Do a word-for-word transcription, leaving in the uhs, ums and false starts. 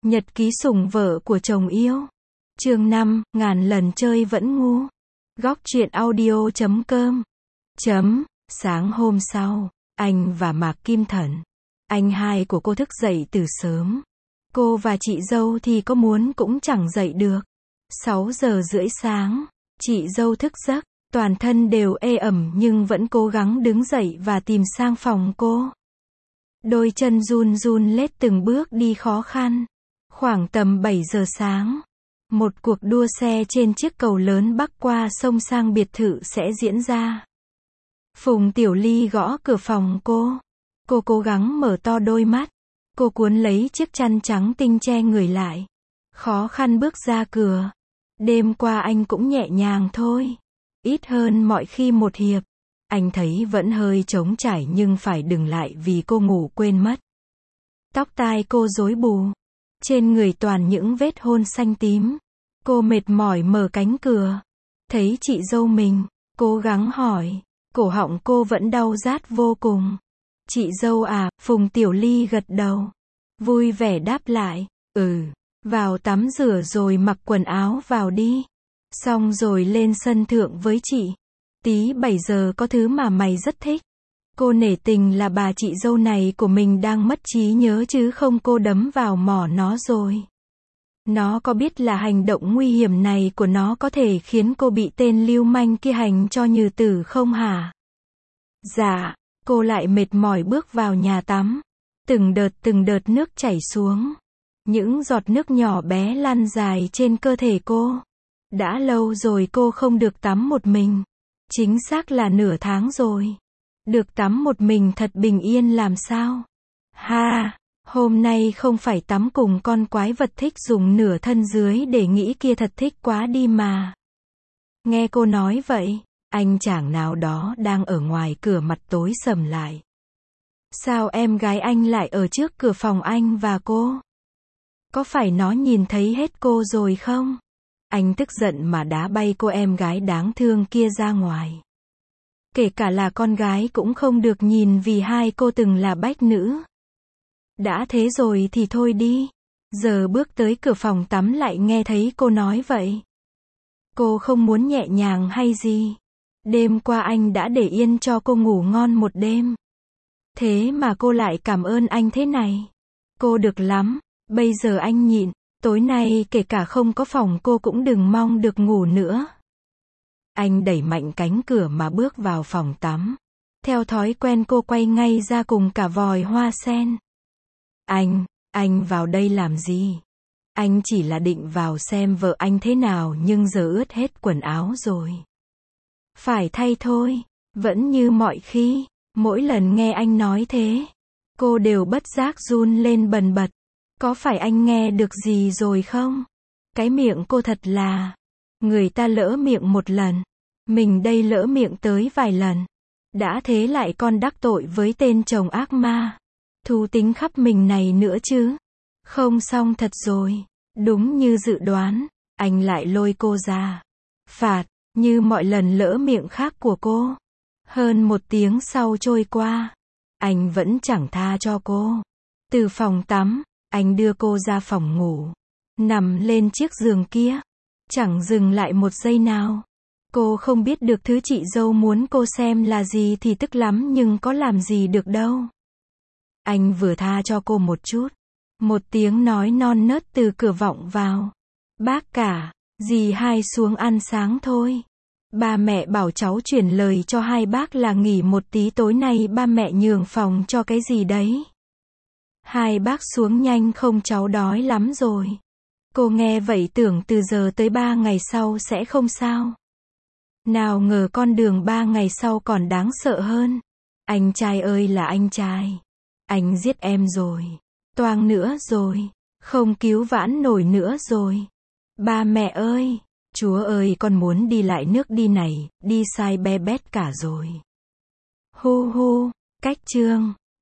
Nhật ký sủng vợ của chồng yêu. Chương năm, ngàn lần chơi vẫn ngu. Góc truyện audio chấm com. Chấm, sáng hôm sau, anh và Mạc Kim Thần, anh hai của cô thức dậy từ sớm. Cô và chị dâu thì có muốn cũng chẳng dậy được. sáu giờ rưỡi sáng, chị dâu thức giấc, toàn thân đều ê ẩm nhưng vẫn cố gắng đứng dậy và tìm sang phòng cô. Đôi chân run run lết từng bước đi khó khăn. Khoảng tầm bảy giờ sáng, một cuộc đua xe trên chiếc cầu lớn bắc qua sông sang biệt thự sẽ diễn ra. Phùng Tiểu Ly gõ cửa phòng cô. Cô cố gắng mở to đôi mắt. Cô cuốn lấy chiếc chăn trắng tinh che người lại. Khó khăn bước ra cửa. Đêm qua anh cũng nhẹ nhàng thôi. Ít hơn mọi khi một hiệp. Anh thấy vẫn hơi trống trải nhưng phải dừng lại vì cô ngủ quên mất. Tóc tai cô rối bù. Trên người toàn những vết hôn xanh tím. Cô mệt mỏi mở cánh cửa. Thấy chị dâu mình, cố gắng hỏi. Cổ họng cô vẫn đau rát vô cùng. Chị dâu à, Phùng Tiểu Ly gật đầu. Vui vẻ đáp lại. Ừ, vào tắm rửa rồi mặc quần áo vào đi. Xong rồi lên sân thượng với chị. Tí bảy giờ có thứ mà mày rất thích. Cô nể tình là bà chị dâu này của mình đang mất trí nhớ chứ không cô đấm vào mỏ nó rồi. Nó có biết là hành động nguy hiểm này của nó có thể khiến cô bị tên lưu manh kia hành cho như tử không hả? Dạ, cô lại mệt mỏi bước vào nhà tắm. Từng đợt từng đợt nước chảy xuống. Những giọt nước nhỏ bé lăn dài trên cơ thể cô. Đã lâu rồi cô không được tắm một mình. Chính xác là nửa tháng rồi. Được tắm một mình thật bình yên làm sao? Ha, hôm nay không phải tắm cùng con quái vật thích dùng nửa thân dưới để nghĩ kia thật thích quá đi mà. Nghe cô nói vậy, anh chàng nào đó đang ở ngoài cửa mặt tối sầm lại. Sao em gái anh lại ở trước cửa phòng anh và cô? Có phải nó nhìn thấy hết cô rồi không? Anh tức giận mà đá bay cô em gái đáng thương kia ra ngoài. Kể cả là con gái cũng không được nhìn vì hai cô từng là bách nữ. Đã thế rồi thì thôi đi. Giờ bước tới cửa phòng tắm lại nghe thấy cô nói vậy. Cô không muốn nhẹ nhàng hay gì. Đêm qua anh đã để yên cho cô ngủ ngon một đêm. Thế mà cô lại cảm ơn anh thế này. Cô được lắm. Bây giờ anh nhịn. Tối nay kể cả không có phòng cô cũng đừng mong được ngủ nữa. Anh đẩy mạnh cánh cửa mà bước vào phòng tắm. Theo thói quen cô quay ngay ra cùng cả vòi hoa sen. Anh, anh vào đây làm gì? Anh chỉ là định vào xem vợ anh thế nào nhưng giờ ướt hết quần áo rồi. Phải thay thôi, vẫn như mọi khi, mỗi lần nghe anh nói thế, cô đều bất giác run lên bần bật. Có phải anh nghe được gì rồi không? Cái miệng cô thật là... Người ta lỡ miệng một lần. Mình đây lỡ miệng tới vài lần. Đã thế lại còn đắc tội với tên chồng ác ma. Thú tính khắp mình này nữa chứ. Không xong thật rồi. Đúng như dự đoán. Anh lại lôi cô ra. Phạt, như mọi lần lỡ miệng khác của cô. Hơn một tiếng sau trôi qua. Anh vẫn chẳng tha cho cô. Từ phòng tắm, anh đưa cô ra phòng ngủ. Nằm lên chiếc giường kia. Chẳng dừng lại một giây nào. Cô không biết được thứ chị dâu muốn cô xem là gì thì tức lắm nhưng có làm gì được đâu. Anh vừa tha cho cô một chút. Một tiếng nói non nớt từ cửa vọng vào. Bác cả, dì hai xuống ăn sáng thôi. Ba mẹ bảo cháu chuyển lời cho hai bác là nghỉ một tí tối nay ba mẹ nhường phòng cho cái gì đấy. Hai bác xuống nhanh không cháu đói lắm rồi. Cô nghe vậy tưởng từ giờ tới ba ngày sau sẽ không sao. Nào ngờ con đường ba ngày sau còn đáng sợ hơn. Anh trai ơi là anh trai. Anh giết em rồi. Toang nữa rồi. Không cứu vãn nổi nữa rồi. Ba mẹ ơi. Chúa ơi con muốn đi lại nước đi này. Đi sai be bét cả rồi. Hu hu. Cách chương.